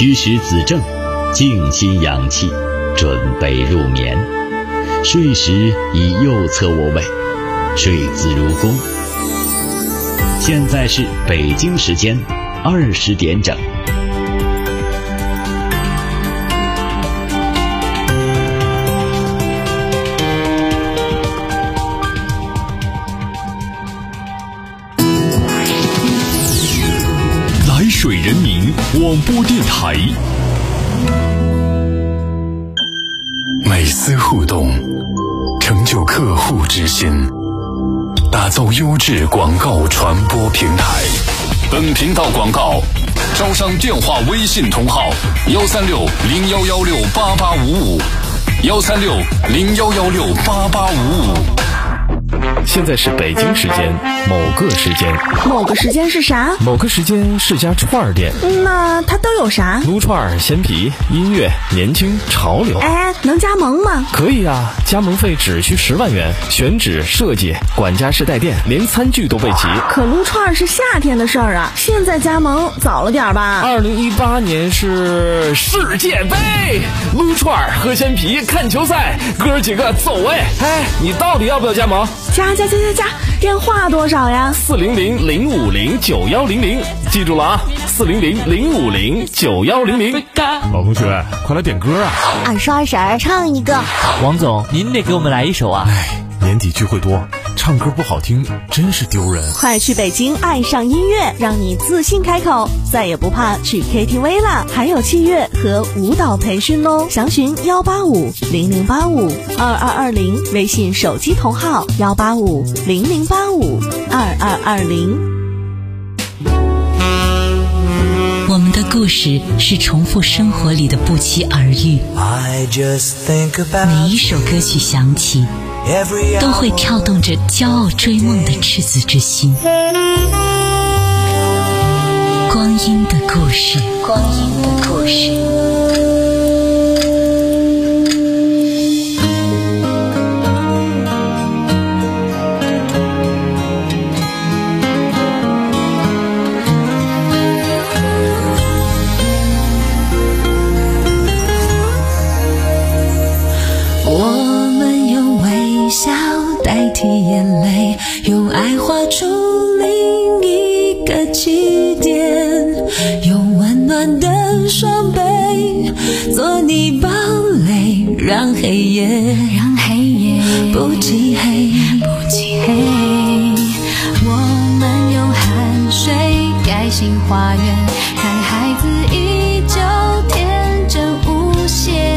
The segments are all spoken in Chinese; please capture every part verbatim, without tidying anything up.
虚实子正，静心养气，准备入眠。睡时以右侧卧位，睡姿如弓。现在是北京时间二十点整。 来水人民广播电台， 每丝互动，成就客户之心，打造优质广告传播平台。本频道广告招商电话微信同号幺三六零幺幺六八八五五幺三六零幺幺六八八五五。 现在是北京时间某个时间， 某个时间是啥？ 某个时间是家串儿店。 那它都有啥？ 撸串、鲜皮、音乐、年轻、潮流。 哎，能加盟吗？ 可以啊，加盟费只需十万元，选址、设计、管家式带电，连餐具都备齐。 可撸串是夏天的事儿啊，现在加盟早了点吧？ 二零一八年是世界杯，撸串、喝鲜皮、看球赛，哥儿几个走哎！哎，你到底要不要加盟？ 加加加加加，电话多少呀？ 四零零零五零九幺零零，记住了啊，四零零零五零九幺零零。 老同学，快来点歌啊！ 二叔二婶唱一个。 王总，您得给我们来一首啊！ 哎，年底聚会多，唱歌不好听真是丢人。 快去北京爱上音乐，让你自信开口，再也不怕去 K T V 了，还有器乐和舞蹈培训哦。详询幺八五零零八五二二二零，微信手机同号幺八五零零八五二二二零。 我们的故事是重复生活里的不期而遇，每一首歌曲响起都会跳动着骄傲追梦的赤子之心。光阴的故事，光阴的故事。 我们用微笑代替眼泪，用爱画出另一个起点，用温暖的双臂做你堡垒，让黑夜让黑夜不漆黑不漆黑。我们用汗水盖新花园，看孩子依旧天真无邪。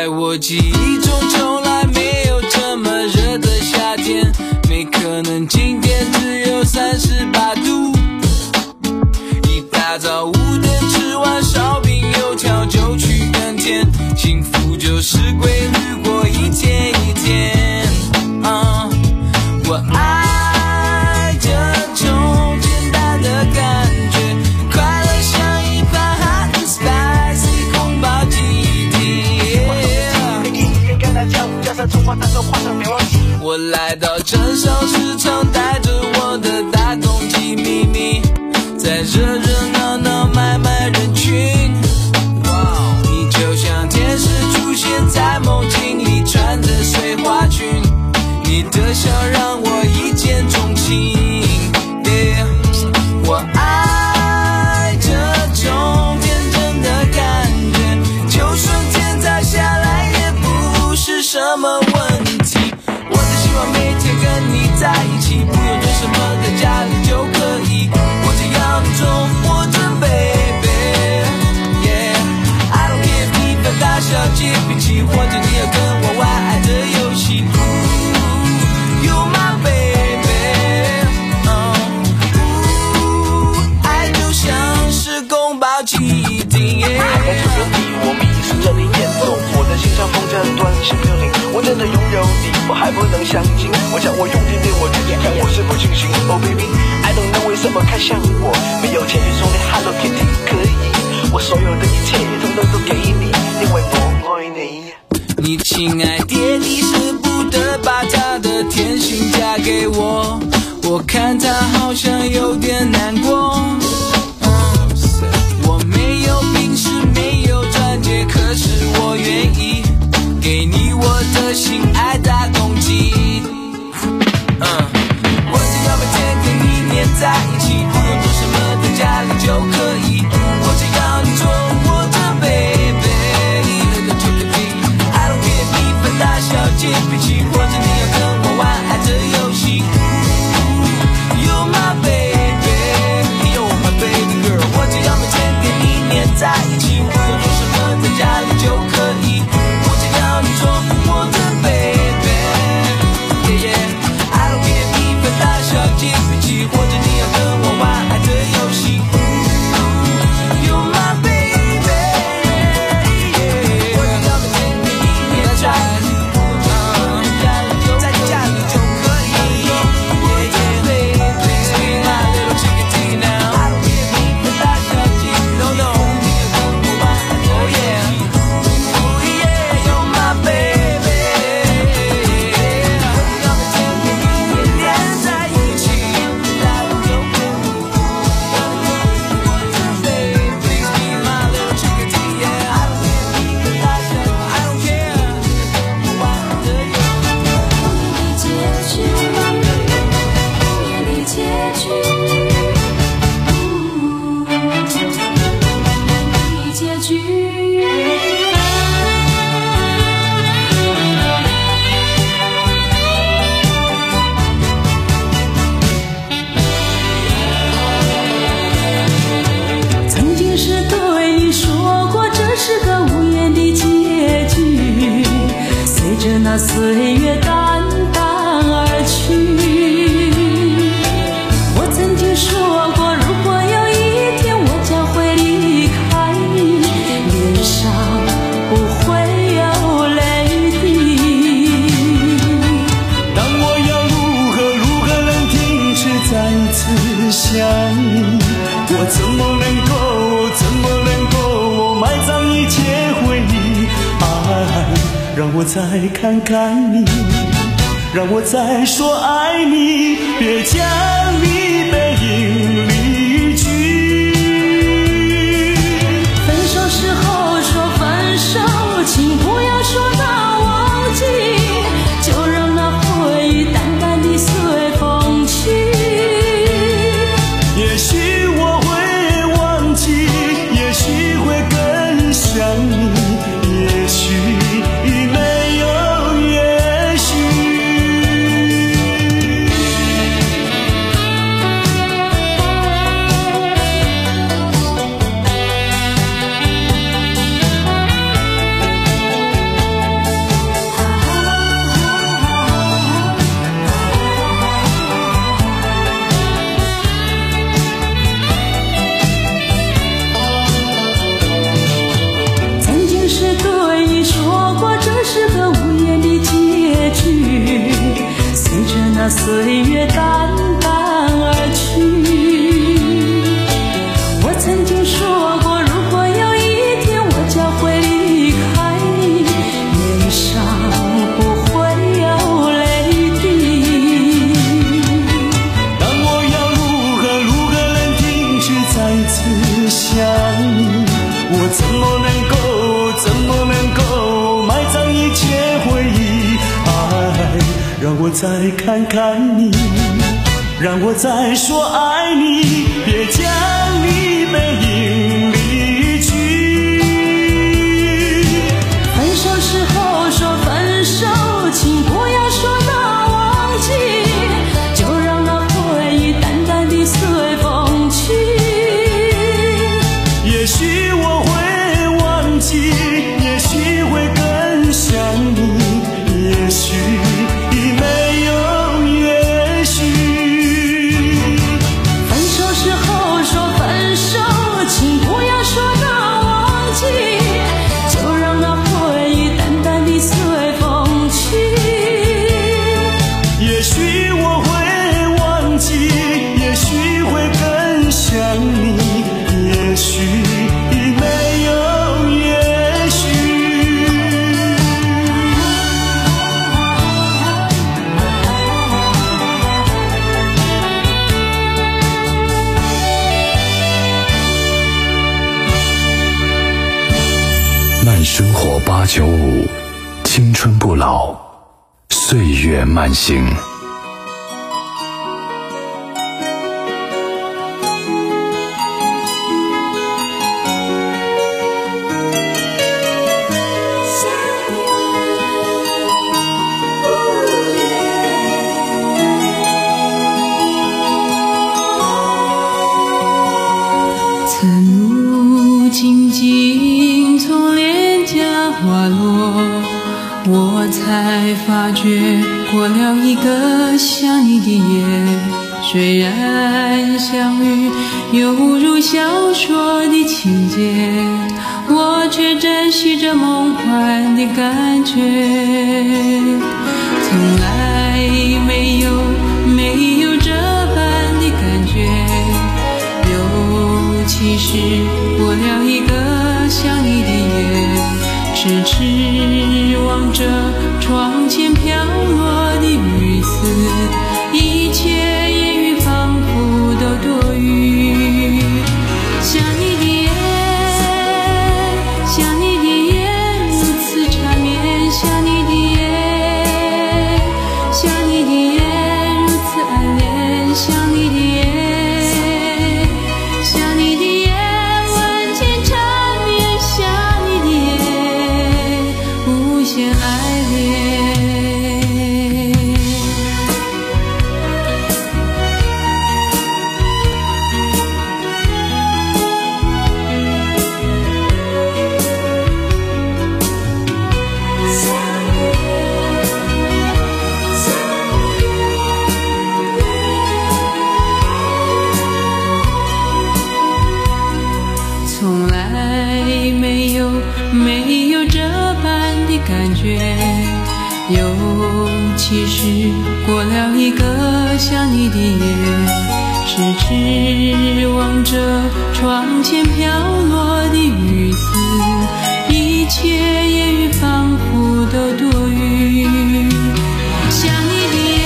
在我记忆中从来没有这么热的夏天，没可能今天只有三十八度。一大早五点吃完烧饼油条就去耕田，幸福就是规律过一天一天。啊、uh, 我爱这种简单的感觉，快乐像一盘 hot and spicy 宫保鸡丁。我来到镇上市场，带着我的大公鸡秘密，在热热闹闹买卖人群。你就像天使出现在梦境里，穿着碎花裙，你的笑让我一见钟情。Yeah, 我爱这种天真的感觉，就算天塌下来也不是什么问题。我只希望每天跟你在一起，不用做什么在家里就可以，我只要你宠我着 baby。 Yeah, I don't care 你分大小姐脾气，或者你要跟我玩爱的游戏。You my baby, uh, 爱就像是宫保鸡丁。 感受着你，我迷失着你眼中，我的心上风筝断线飘零，我真的拥有你，我还不能相信。我想我用尽对我自己，看我是否清醒。Oh baby, I don't know 为什么看向我，没有钱去送你 Hello Kitty 可以，我所有的一切统统都给你，因为我爱你。 你亲爱爹地舍不得把他的甜心嫁给我，我看他好像有点难过。我没有病是没有钻戒，可是我愿意给你我的心爱大公鸡。嗯，我只要每天跟你黏在一起，不用做什么在家里就可以，我只要你宠我着 baby。 I don't care 你分大小姐脾气，或者你要跟我玩爱的游戏。 You're my baby, you're my baby girl， 我只要每天跟你黏在一起，不用做什么在家里就可以，我只要你宠我着 baby。 Yeah, yeah, I don't care 你分大小姐脾气，或者你要跟我玩爱的游戏。 You're my baby, yeah， 我只要每天跟你黏在一起，在家里就可以。Yeah, yeah, baby, be my little chickadee now。 I don't care 你分大小姐 ，No no， 你要跟我玩爱的游戏。Oh yeah, you're my baby， 我只要每天跟你黏在一起，在我周边。Baby, be my little chickadee, yeah。 I don't care 你分大小 ，I don't care， 我玩爱的游戏。 结局，结局，曾经是对你说过这是个无言的结局，随着那岁月淡淡而去。我曾经说过，如果有一天我将会离开你，脸上不会有泪滴。 当我要如何如何能停止再次想你，我怎么能够怎么能够埋葬一切回忆。爱让我再看看你，让我再说爱你，别将你背影离去。 分手时候说分手，请不要说到忘记，就让那回忆淡淡地随风去。 也许我会忘记，也许会更想你，也许没有也许。 那岁月淡淡而去。我曾经说过，如果有一天我将会离开你，脸上不会有泪滴。 但我要如何如何能停止再次想你？我怎么能够怎么能够埋葬一切回忆？爱，让我再看看你，让我再说爱你，别将你背影离去。 分手时候说分手，请不要说那忘记，就让那回忆淡淡地随风去。 也许我会忘记，也许会更想你，也许没有也许。 分手时候说分手，请不要说那忘记，就让那回忆淡淡地随风去。 也许我会忘记，也许会更想你，也许没有也许。 慢生活八九五，青春不老，岁月慢行。 晨雾静静从脸颊滑落，我才发觉过了一个想你的夜。虽然相遇犹如小说的情节，我却珍惜着梦幻的感觉。从来没有没有这般的感觉，尤其是过了一个想你的夜，痴痴望着窗前飘落的雨丝，一切言语仿佛都多余。想你的夜，想你的夜，如此缠绵。想你的夜，想你的夜，如此爱恋。想你的夜，想你的夜，万千缠绵。想你的夜，无限爱恋。从来没有没有这般的感觉，尤其是过了一个想你的夜，痴痴望着窗前飘落的雨丝，一切言语仿佛都多余。想你的夜，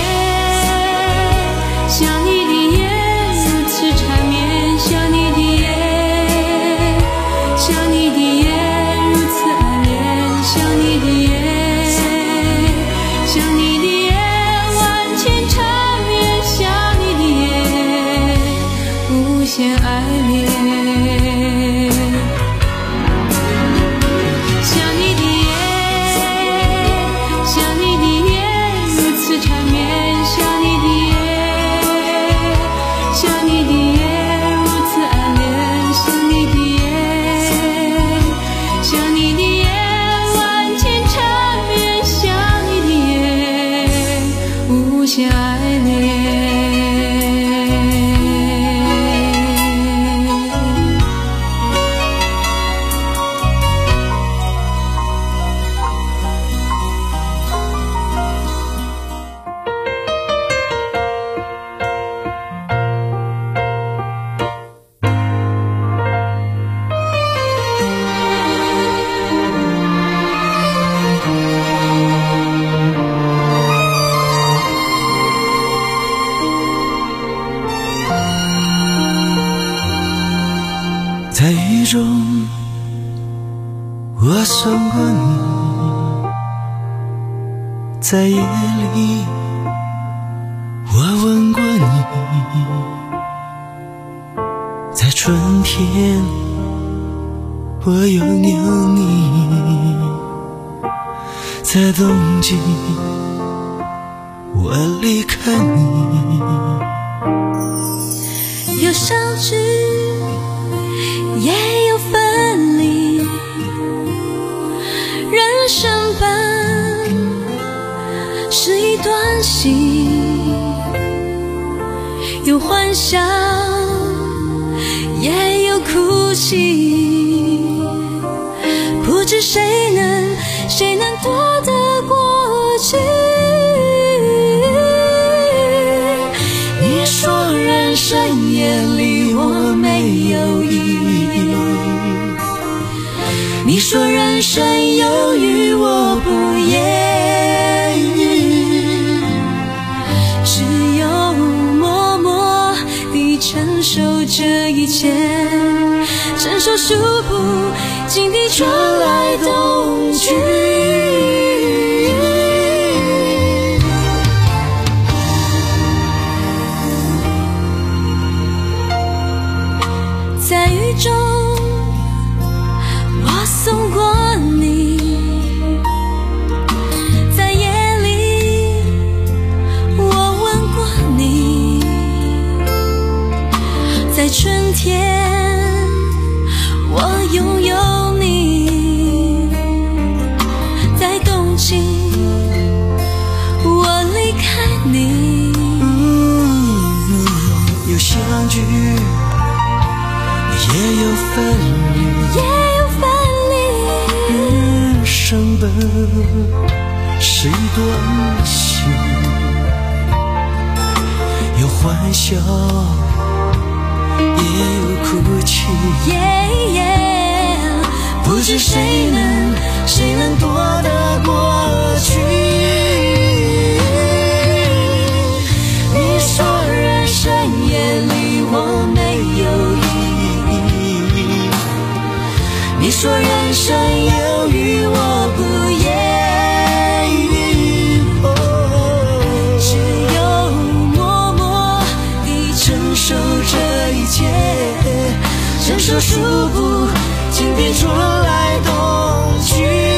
想你的夜，如此缠绵。想你的夜，想你的夜，如此爱恋。想你的夜，想你的夜，万千缠绵。想你的夜，无限爱恋。 我送过你，在夜里我吻过你，在春天我又扭你，在冬季我离开你。 有相聚也有分离，人生本是一段戏，有欢笑也有哭泣，不知谁能谁能夺得过去。你说人生眼里我没有意义，你说人生有雨我不言语，只有默默地承受这一切，承受数不尽地传来动句。在雨中我送过你，在夜里我吻过你，在春天我拥有你，在冬季我离开你。 嗯，有相聚也有分离， 也有分离。 人生本是一段戏，有欢笑也有哭泣。 Yeah, yeah, 不知谁能谁能夺得过去。你说人生眼里我没有意义，你说人生有雨我不言语，哦， 只有默默地承受这一切，承受数不尽地传来动句。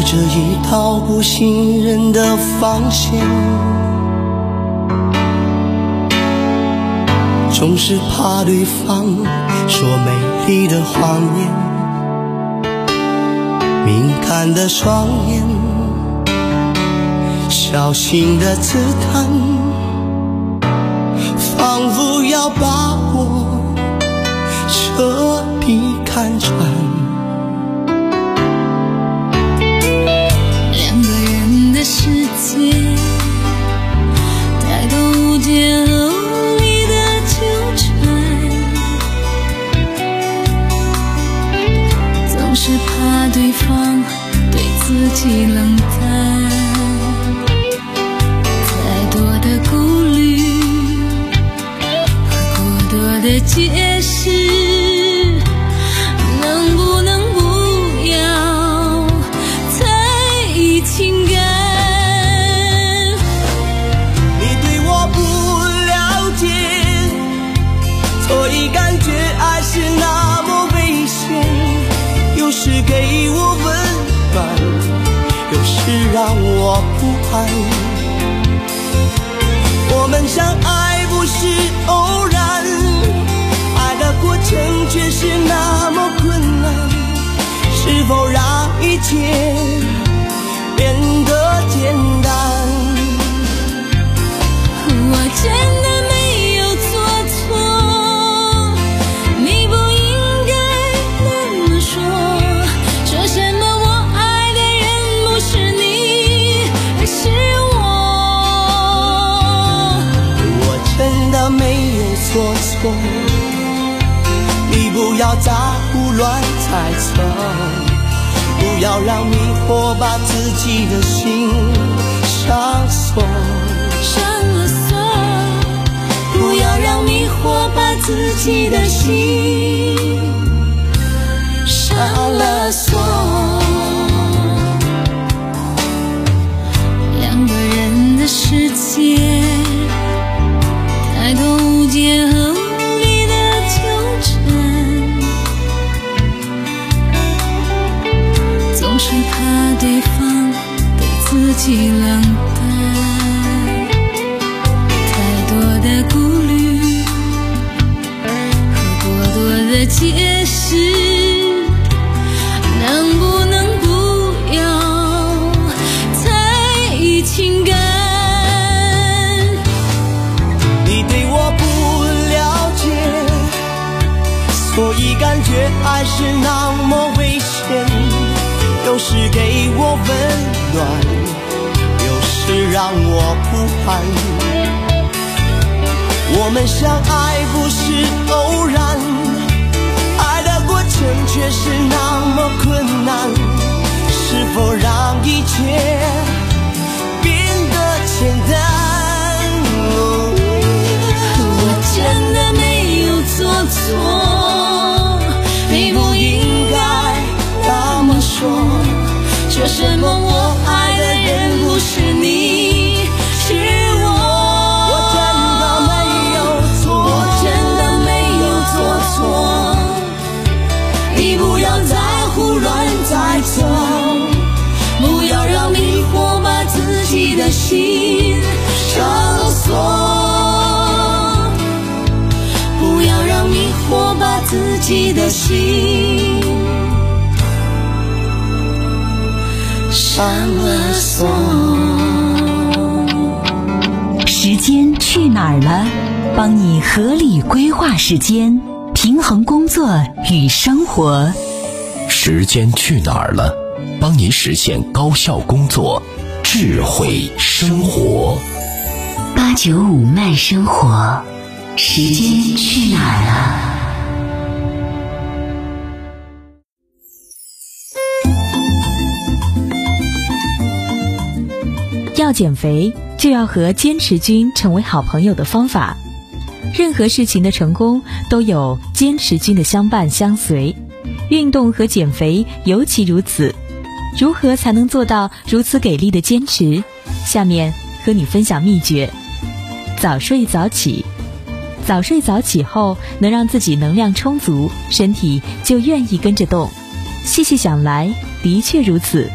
着一道不信任的防线，总是怕对方说美丽的谎言，敏感的双眼，小心的刺探，仿佛要把我彻底看穿。 两个人的世界，太多无解和无力的纠缠，总是怕对方对自己冷淡，太多的顾虑和过多的解释，能不能不要在意情感？ 你对我不了解，所以感觉爱是那么危险，有时给我温暖，有时让我不安。我们相爱不是偶然，爱的过程却是那么困难，是否让一切变得简单？ 我真的没有做错，你不应该那么说，说什么我爱的人不是你，而是我。 我真的没有做错，你不要再胡乱猜测，不要让迷惑把自己的心上锁， 上了锁，不要让迷惑把自己的心上了锁。两个人的世界，太多无解和无力的纠缠，总是怕对方对自己冷淡，太多的顾虑和过多的解释，能不能不要在意情感？ 你对我不了解，所以感觉爱是那么危险，有时给我温暖，有时让我不安。我们相爱不是偶然，爱的过程却是那么困难，是否让一切变得简单？ 我真的没有做错，你不应该那么说，说什么我爱的人不是你，是我。 我真的没有错， 我真的没有做错，你不要再胡乱猜测，不要让迷惑把自己的心上了锁，不要让迷惑把自己的心上了锁。 时间去哪儿了？帮你合理规划时间，平衡工作与生活。 时间去哪儿了？帮你实现高效工作，智慧生活。 八九五慢生活，时间去哪儿了？ 要减肥，就要和坚持君成为好朋友的方法。任何事情的成功都有坚持君的相伴相随，运动和减肥尤其如此。如何才能做到如此给力的坚持？下面和你分享秘诀。早睡早起，早睡早起后能让自己能量充足，身体就愿意跟着动。细细想来，的确如此。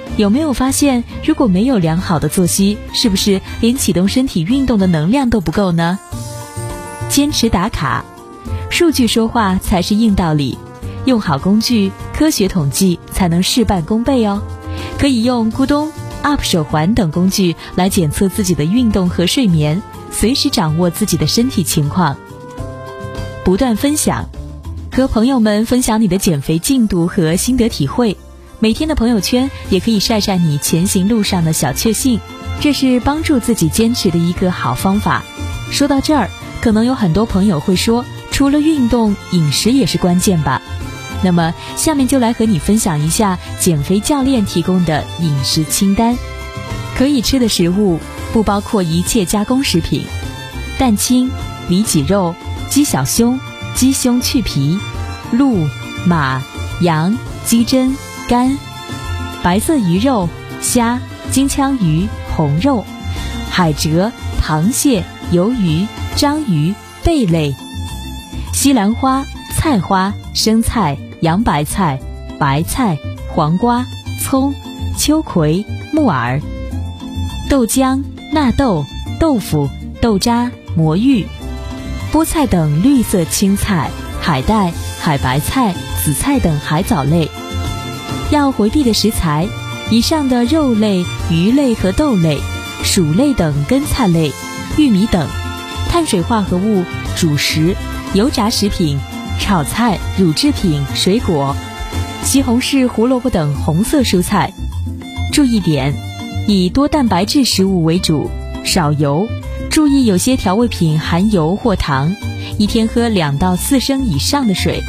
有没有发现，如果没有良好的作息，是不是连启动身体运动的能量都不够呢？坚持打卡，数据说话才是硬道理，用好工具，科学统计才能事半功倍哦。可以用咕咚、U P 手环等工具来检测自己的运动和睡眠，随时掌握自己的身体情况。不断分享，和朋友们分享你的减肥进度和心得体会，每天的朋友圈也可以晒晒你前行路上的小确幸，这是帮助自己坚持的一个好方法。说到这儿，可能有很多朋友会说，除了运动，饮食也是关键吧？那么下面就来和你分享一下减肥教练提供的饮食清单。可以吃的食物不包括一切加工食品，蛋清、里脊肉、鸡小胸、鸡胸去皮、鹿、马、羊、鸡胗、肝、白色鱼肉、虾、金枪鱼、红肉、海蜇、螃蟹、鱿鱼、章鱼、贝类、西兰花、菜花、生菜、洋白菜、白菜、黄瓜、葱、秋葵、木耳、豆浆、纳豆、豆腐、豆渣、魔芋、菠菜等绿色青菜、海带、海白菜、紫菜等海藻类。要回避的食材，以上的肉类、鱼类和豆类、薯类等根菜类、玉米等；碳水化合物、主食、油炸食品、炒菜、乳制品、水果、西红柿、胡萝卜等红色蔬菜。注意点，以多蛋白质食物为主，少油，注意有些调味品含油或糖，一天喝两到四升以上的水。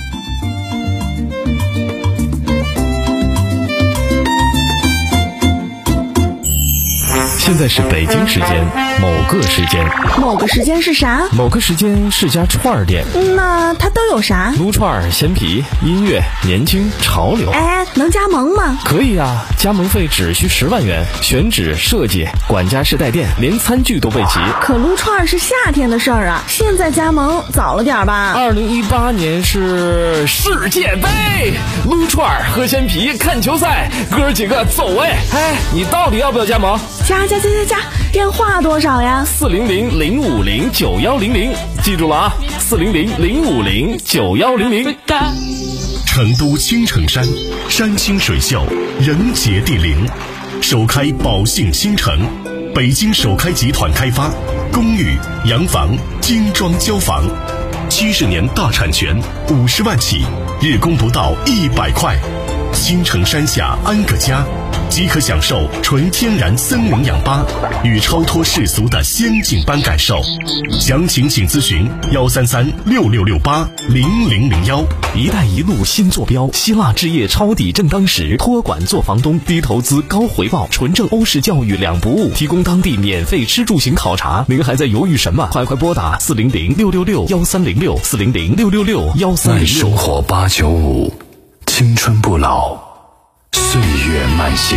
现在是北京时间某个时间， 某个时间是啥？ 某个时间是家串儿店。 那它都有啥？ 撸串、鲜皮、音乐、年轻、潮流。 哎，能加盟吗？ 可以啊，加盟费只需十万元，选址、设计、管家式带电，连餐具都备齐。 可撸串是夏天的事儿啊，现在加盟早了点吧？ 二零一八年是世界杯，撸串、喝鲜皮、看球赛，哥几个走位。哎，你到底要不要加盟？ 加加加加加，电话多少呀？ 四零零零五零九幺零零，记住了啊，四零零零五零九幺零零。 成都青城山，山清水秀，人杰地灵，首开宝信新城，北京首开集团开发，公寓、洋房、精装交房，七十年大产权，五十万起，日供不到一百块。青城山下安个家，即可享受纯天然森林氧吧与超脱世俗的仙境般感受。详情请咨询幺三三六六六八零零零幺。 一带一路新坐标，希腊置业抄底正当时，托管做房东，低投资高回报，纯正欧式教育两不误，提供当地免费吃住行考察。您还在犹豫什么？快快拨打四零零六六六幺三零六四零零六六六幺三零六。 生活八九五，青春不老，岁月慢行。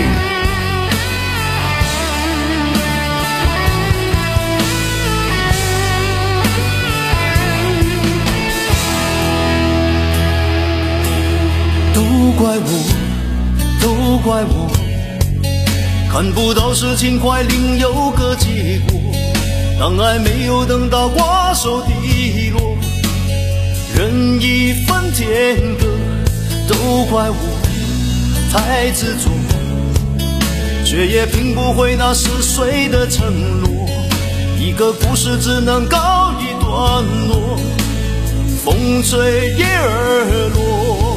都怪我，都怪我，看不到事情快另有个结果。当爱没有等到瓜熟蒂落，人已分天各。都怪我太执着，却也拼不回那逝水的承诺。一个故事只能告一段落，风吹叶儿落。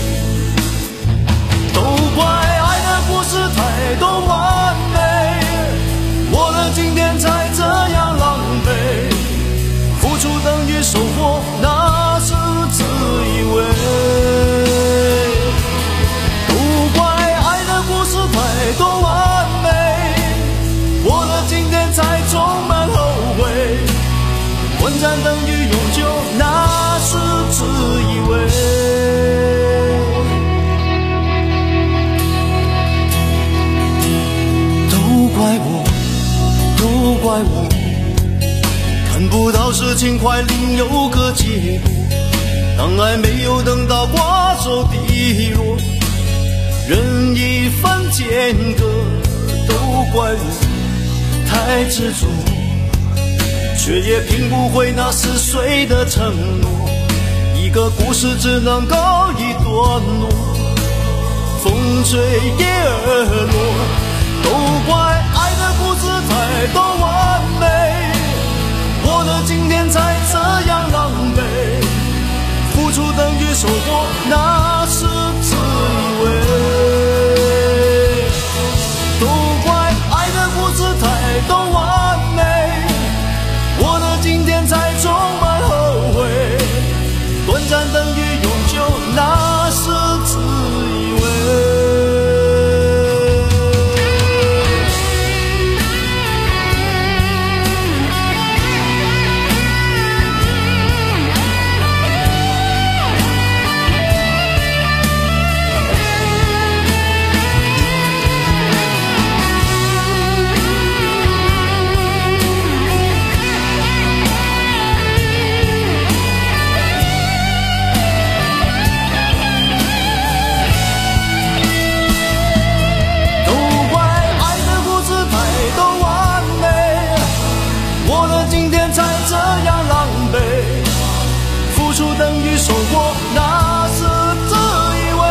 都怪爱的故事太多完美，我的今天才这样狼狈，付出等于收获，那是自以为。都怪爱的故事太多完美，我的今天才充满后悔，混战等于永久，那是自以为。都怪我，都怪我，看不到事情快另有个结果。当爱没有等到瓜熟蒂落， 任一番间隔，都怪我太执着，却也拼不回那似水的承诺。一个故事只能告一段落，风吹叶儿落，都怪爱的不自在多完美，我的今天才这样狼狈，付出等于收获，那是自以为，都怪爱的不自在多完美，我的今天才充满后悔，短暂等于永久，那是自以为。等于收获，那是自以为，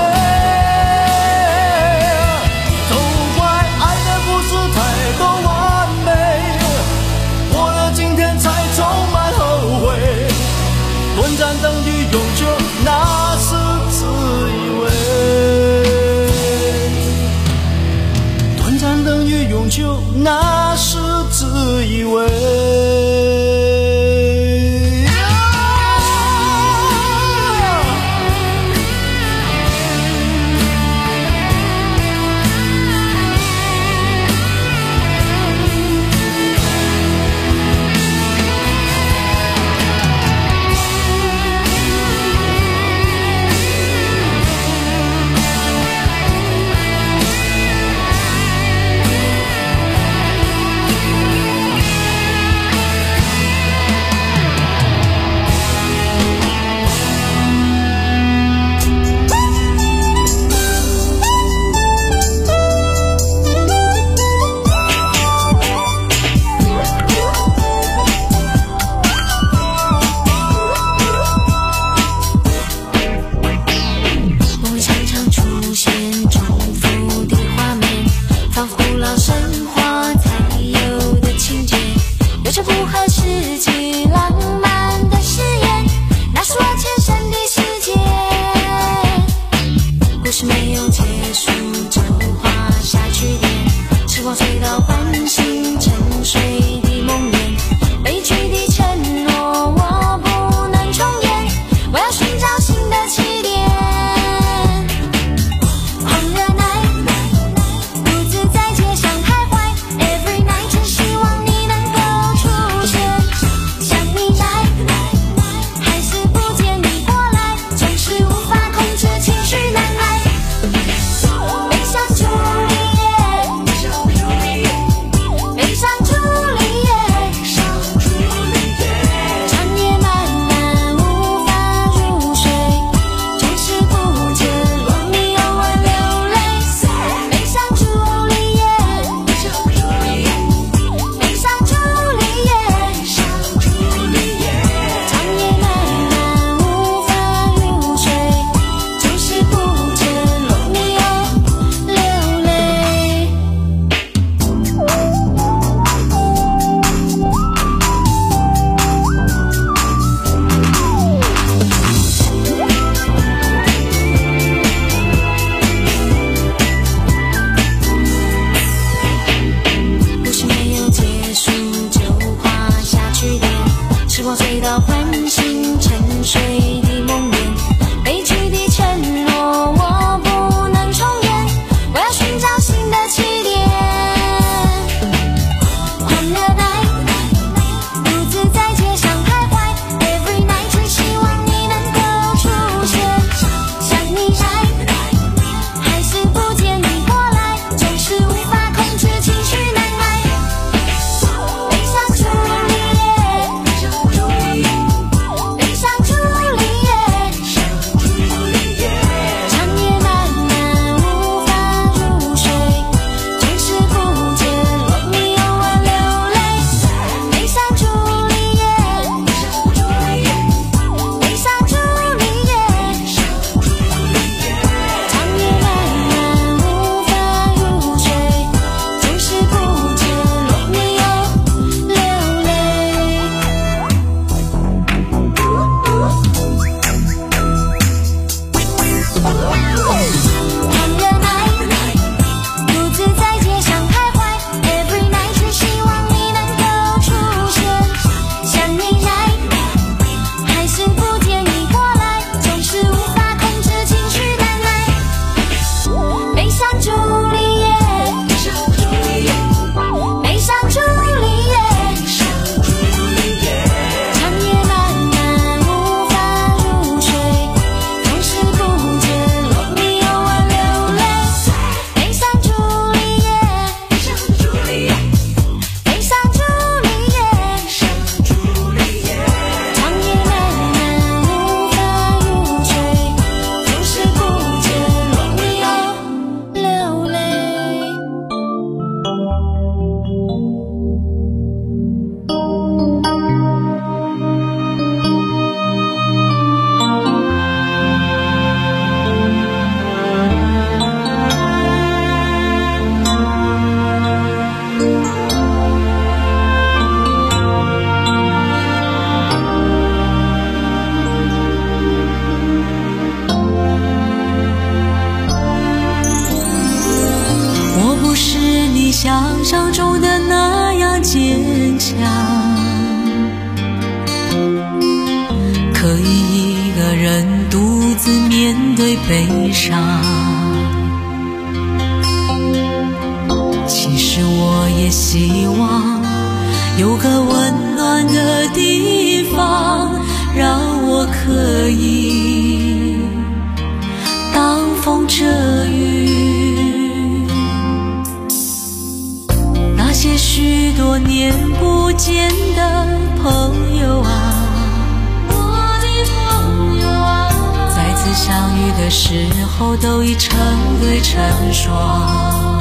都怪爱的不是太多完美，我的今天才充满后悔，短暂等于永久，那是自以为，短暂等于永久，那是自以为。 想象中的那样坚强，可以一个人独自面对悲伤。其实我也希望有个温暖的地方，让我可以挡风遮雨。那些许多年不见的朋友啊，我的朋友啊，再次相遇的时候都已成对成双。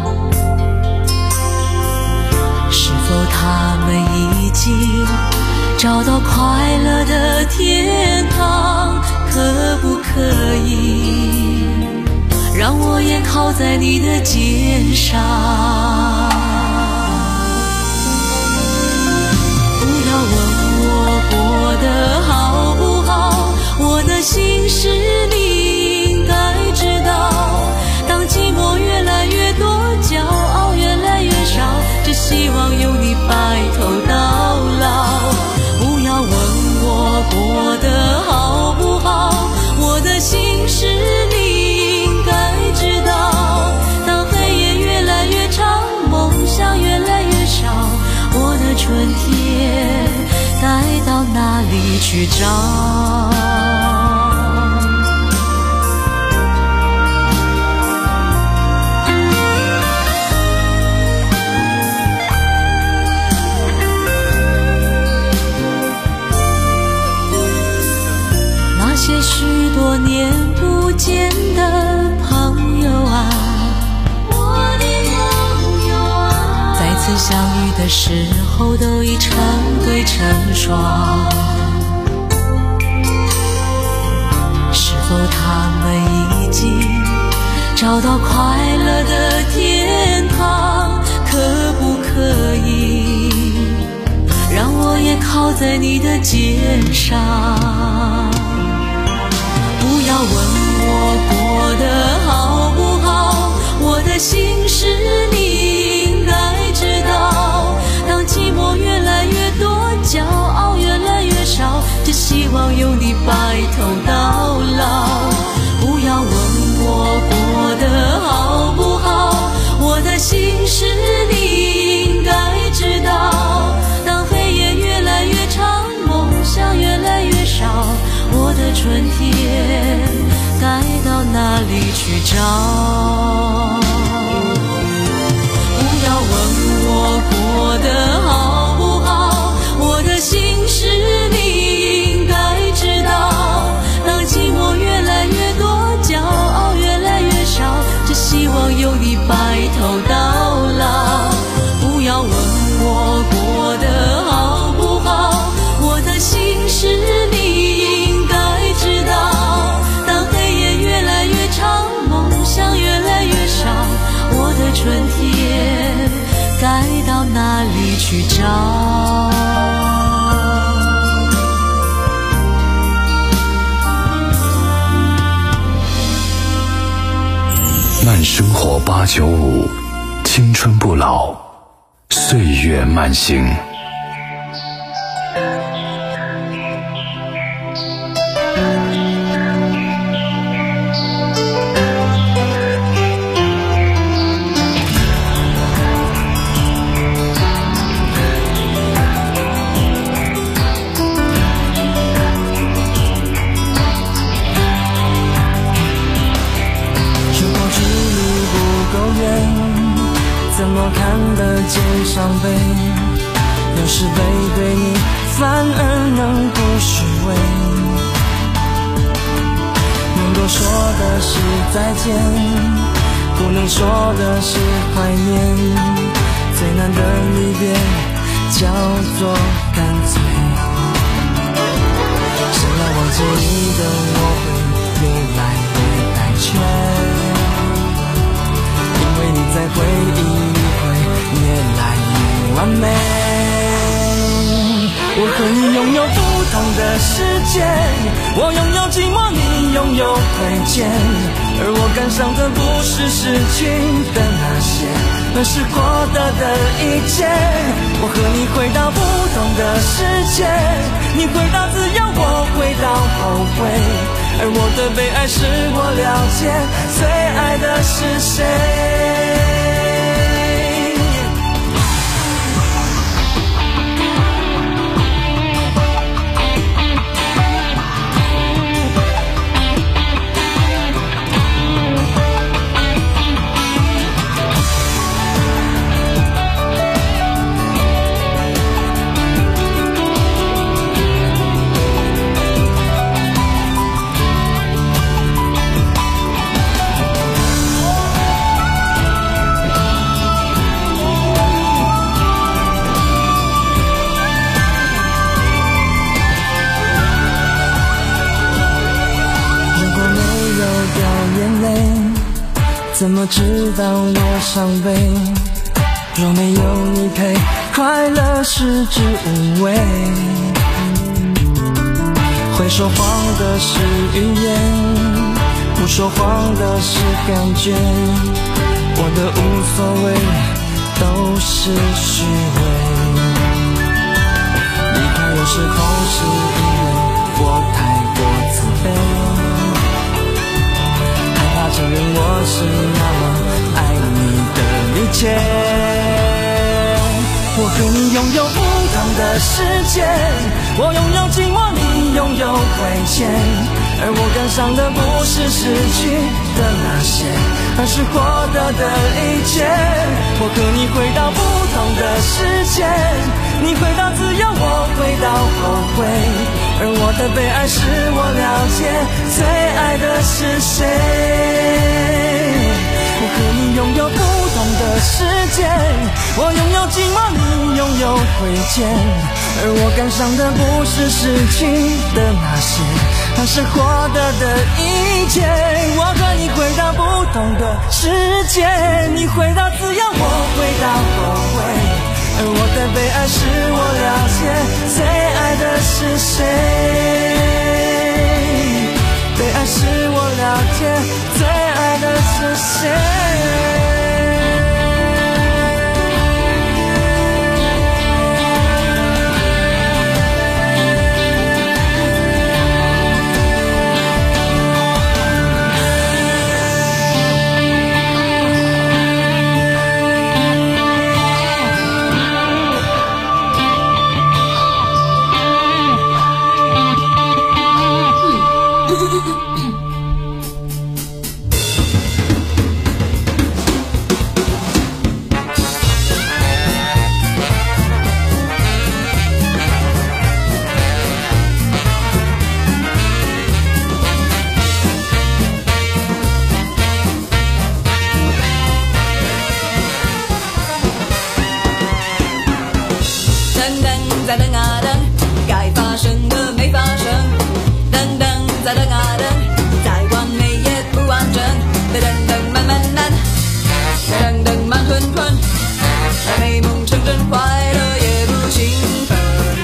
是否他们已经找到快乐的天堂？可不可以让我也靠在你的肩上？不要问我过得好不好，我的心事你应该知道。当寂寞越来越多，骄傲越来越少，只希望有你白头到老。不要问我过得好不好，我的心事你应该知道。当黑夜越来越长，梦想越来越少，我的春天该到哪里去找？那些许多年不见的朋友啊，我的朋友啊，再次相遇的时候都已成对成双。是否他们已经找到快乐的天堂？可不可以让我也靠在你的肩上？不要问我过得好不好，我的心事你应该知道。当寂寞越来越多，骄傲越来越少，只希望有你白头到老。不要问我过得好不好，我的心事你应该知道。当黑夜越来越长，梦想越来越少，我的春天该到哪里去找？不要问我过得好不好，我的心事你应该知道。当寂寞越来越多，骄傲越来越少，只希望有你白头到老。不要问我过得好不好，我的心事你应该知道。当黑夜越来越长，梦想越来越少，我的春天该到哪里去找？ 慢生活八九五，青春不老，岁月慢行。 怎么看得见伤悲？有时背对你反而能不虚伪。能够说的是再见，不能说的是怀念。最难的离别叫做干脆。想要忘记你的我会越来越胆怯，因为你在回忆里会越来越完美。我和你拥有不同的世界，我拥有寂寞，你拥有推荐，而我感伤的不是失去的那些， 那是获得的一切。我和你回到不同的世界，你回到自由，我回到后悔，而我的悲哀是我了解最爱的是谁。怎么知道我伤悲？若没有你陪，快乐食之无味。会说谎的是语言，不说谎的是感觉。我的无所谓都是虚伪。离开有时候是因为我太过自卑，承认我是那么爱你的理解。我和你拥有不同的世界，我拥有寂寞，你拥有亏欠，而我感伤的不是失去的那些，而是获得的一切。我和你回到不同的世界，你回到自由，我回到后悔，而我的悲哀是我了解最爱的是谁。我和你拥有不同的世界，我拥有寂寞，你拥有亏欠，而我感伤的不是失去的那些，而是获得的一切。我和你回到不同的世界，你回到自由，我回到后悔，而我的悲哀是我了解最爱的是谁。悲哀是我了解最爱的是谁。 在等啊等，该发生的没发生，等等在等啊等，再完美也不完整，等等慢慢难，等等慢吞吞，美梦成真，快乐也不兴奋，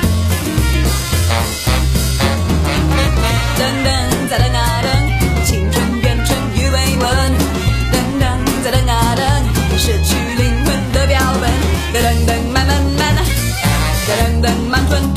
等等在等啊等，青春变成鱼尾纹，等等在等啊等，失去灵魂的标本，等等慢慢慢。等等慢吞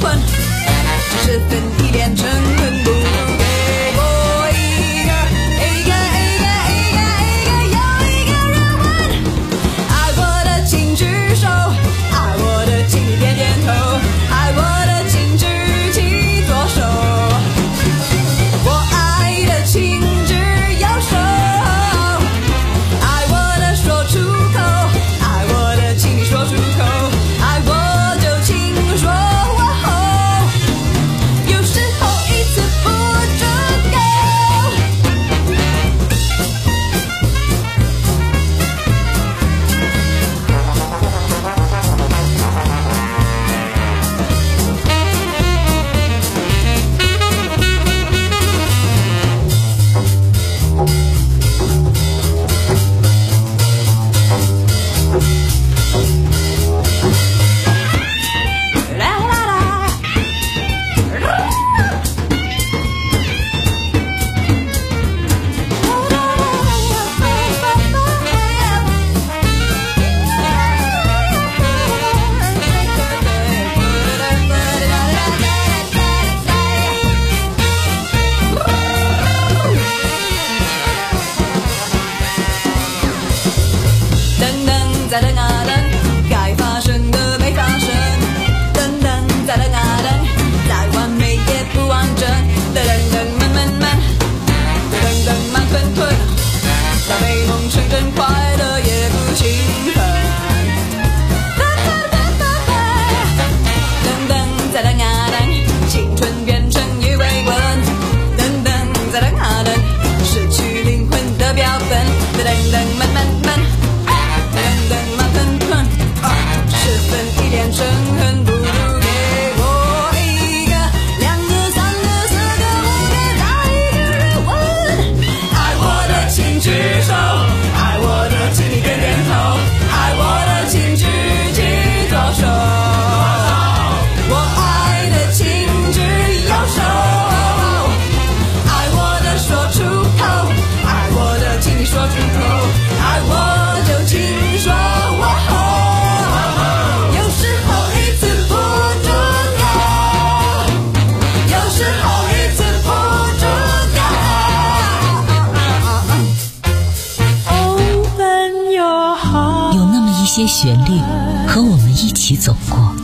些旋律和我们一起走过。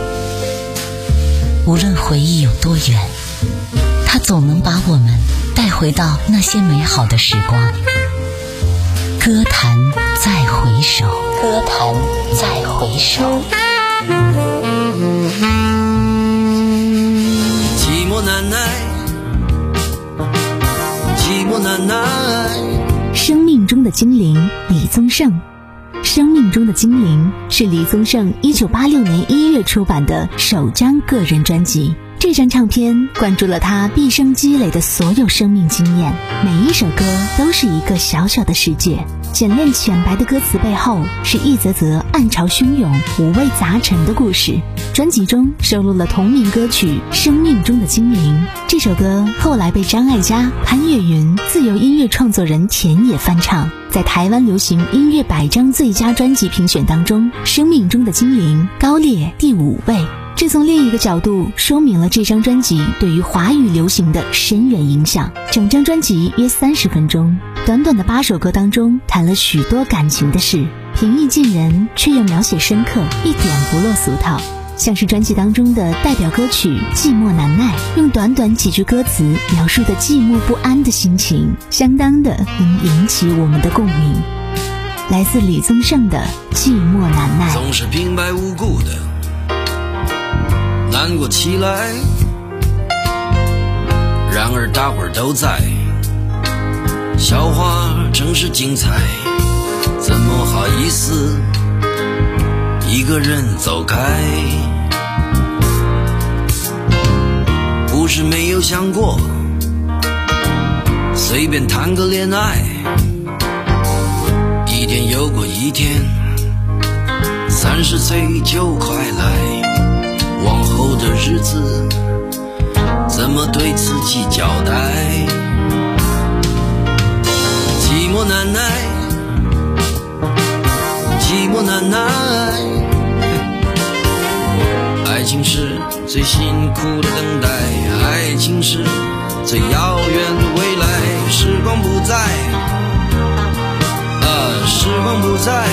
无论回忆有多远，它总能把我们带回到那些美好的时光。歌坛再回首，歌坛再回首。 寂寞难耐，寂寞难耐。 生命中的精灵，李宗盛。生命中的精灵是李宗盛一九八六年一月出版的首张个人专辑。这张唱片灌注了他毕生积累的所有生命经验，每一首歌都是一个小小的世界。简练浅白的歌词背后，是一则则暗潮汹涌、五味杂陈的故事。专辑中收录了同名歌曲《生命中的精灵》，这首歌后来被张艾嘉、潘越云、自由音乐创作人田野翻唱，在台湾流行音乐百张最佳专辑评选当中，《生命中的精灵》高列第五位。这从另一个角度说明了这张专辑对于华语流行的深远影响。整张专辑约三十分钟，短短的八首歌当中谈了许多感情的事，平易近人，却又描写深刻，一点不落俗套。像是专辑当中的代表歌曲《寂寞难耐》，用短短几句歌词描述的寂寞不安的心情，相当的能引起我们的共鸣。来自李宗盛的《寂寞难耐》。 总是平白无故的难过起来，然而大伙儿都在，笑话正是精彩，怎么好意思一个人走开？不是没有想过随便谈个恋爱，一天又过一天，三十岁就快来，往后的日子怎么对自己交代？寂寞难耐，寂寞难耐，爱情是最辛苦的等待，爱情是最遥远的未来。时光不在，啊，时光不在，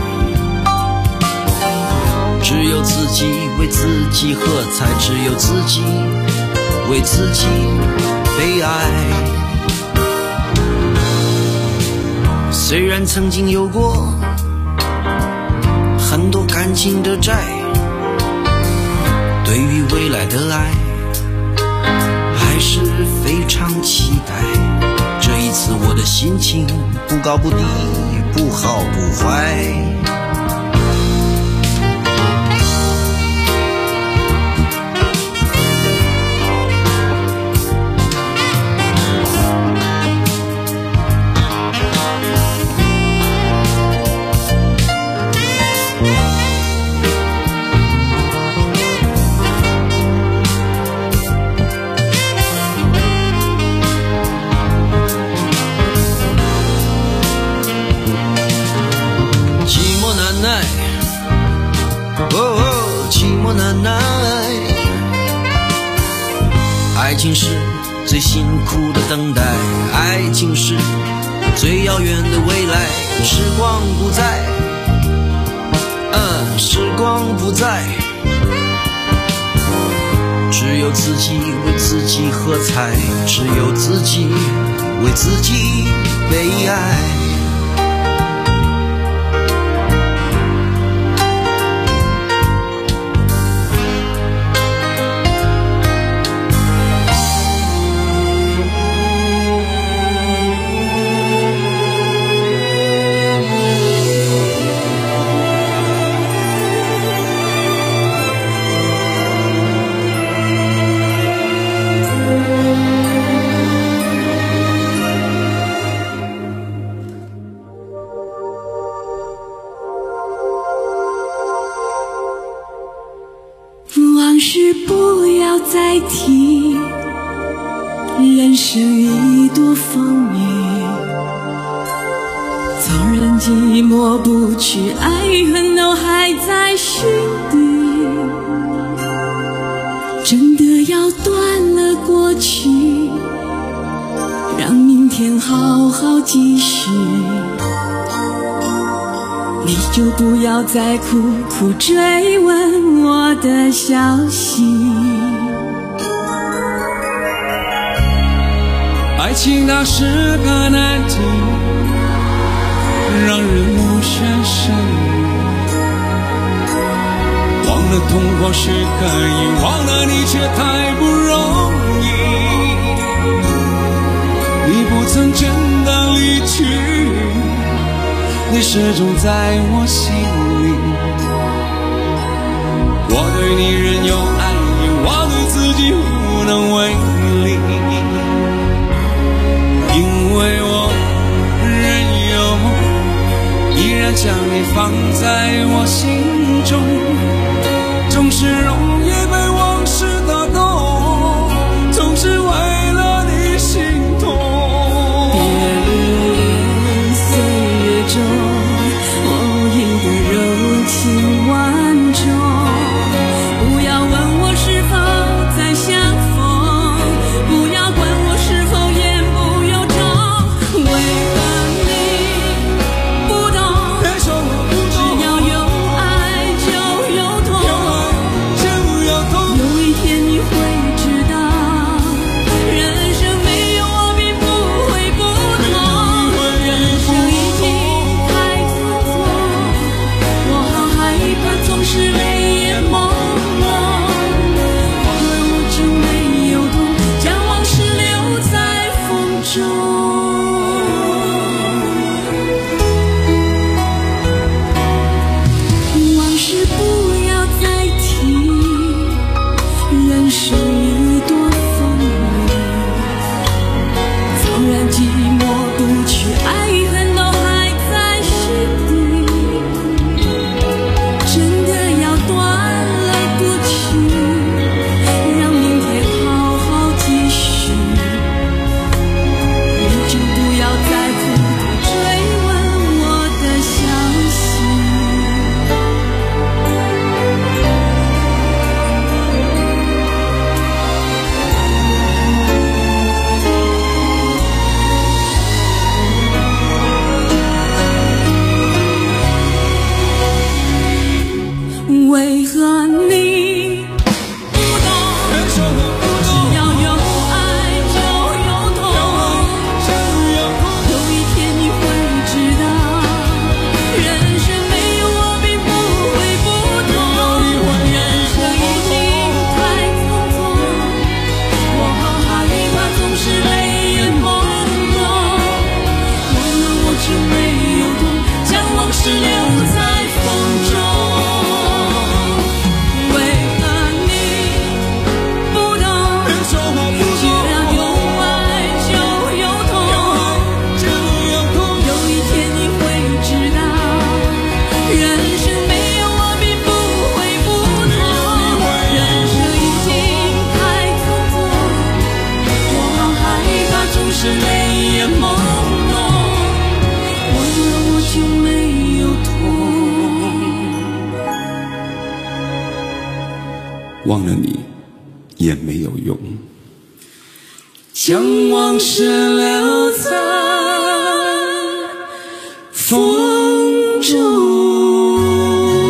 只有自己为自己喝彩，只有自己为自己悲哀。虽然曾经有过很多感情的债，对于未来的爱还是非常期待。这一次我的心情不高不低，不好不坏。爱情是最辛苦的等待，爱情是最遥远的未来。时光不在，嗯，时光不在，只有自己为自己喝彩，只有自己为自己悲哀。 往事不要再提，人生已多风雨，纵然寂寞不去，爱恨都还在心底。真的要断了过去，让明天好好继续。 你就不要再苦苦追问我的消息。 爱情它是个难题，让人无限深。忘了痛或许可以，忘了你却太不容易。你不曾真的离去，你始终在我心里。我对你仍有爱意，我对自己无能为力，因为我仍有梦，依然将你放在我心中，总是容易被往事打动，总是为了你心痛。 别留恋岁月中无影的柔情万种，不要问我是否再相逢，不要管我是否言不由衷。为何你不懂？只要有爱就有痛，有一天你会知道，人生没有我并不会不同。人生已经太匆匆，我好害怕总是泪眼朦胧。忘了我就没有痛，将往事留在风中。往事不要再提，人生已多风雨，纵然寂寞不去，爱恨都还在心底。真的要断了过去，让明天好好继续。你就不要再苦苦追问我的消息。为何你不懂？只要有爱就有痛，有一天你会知道，人生没有我并不会不同。人生已经太匆匆，我好害怕总是泪眼朦胧。忘了我就没有痛，将往事留在风中。是泪眼朦胧，忘了我就没有痛， 忘了你也没有用，将往事留在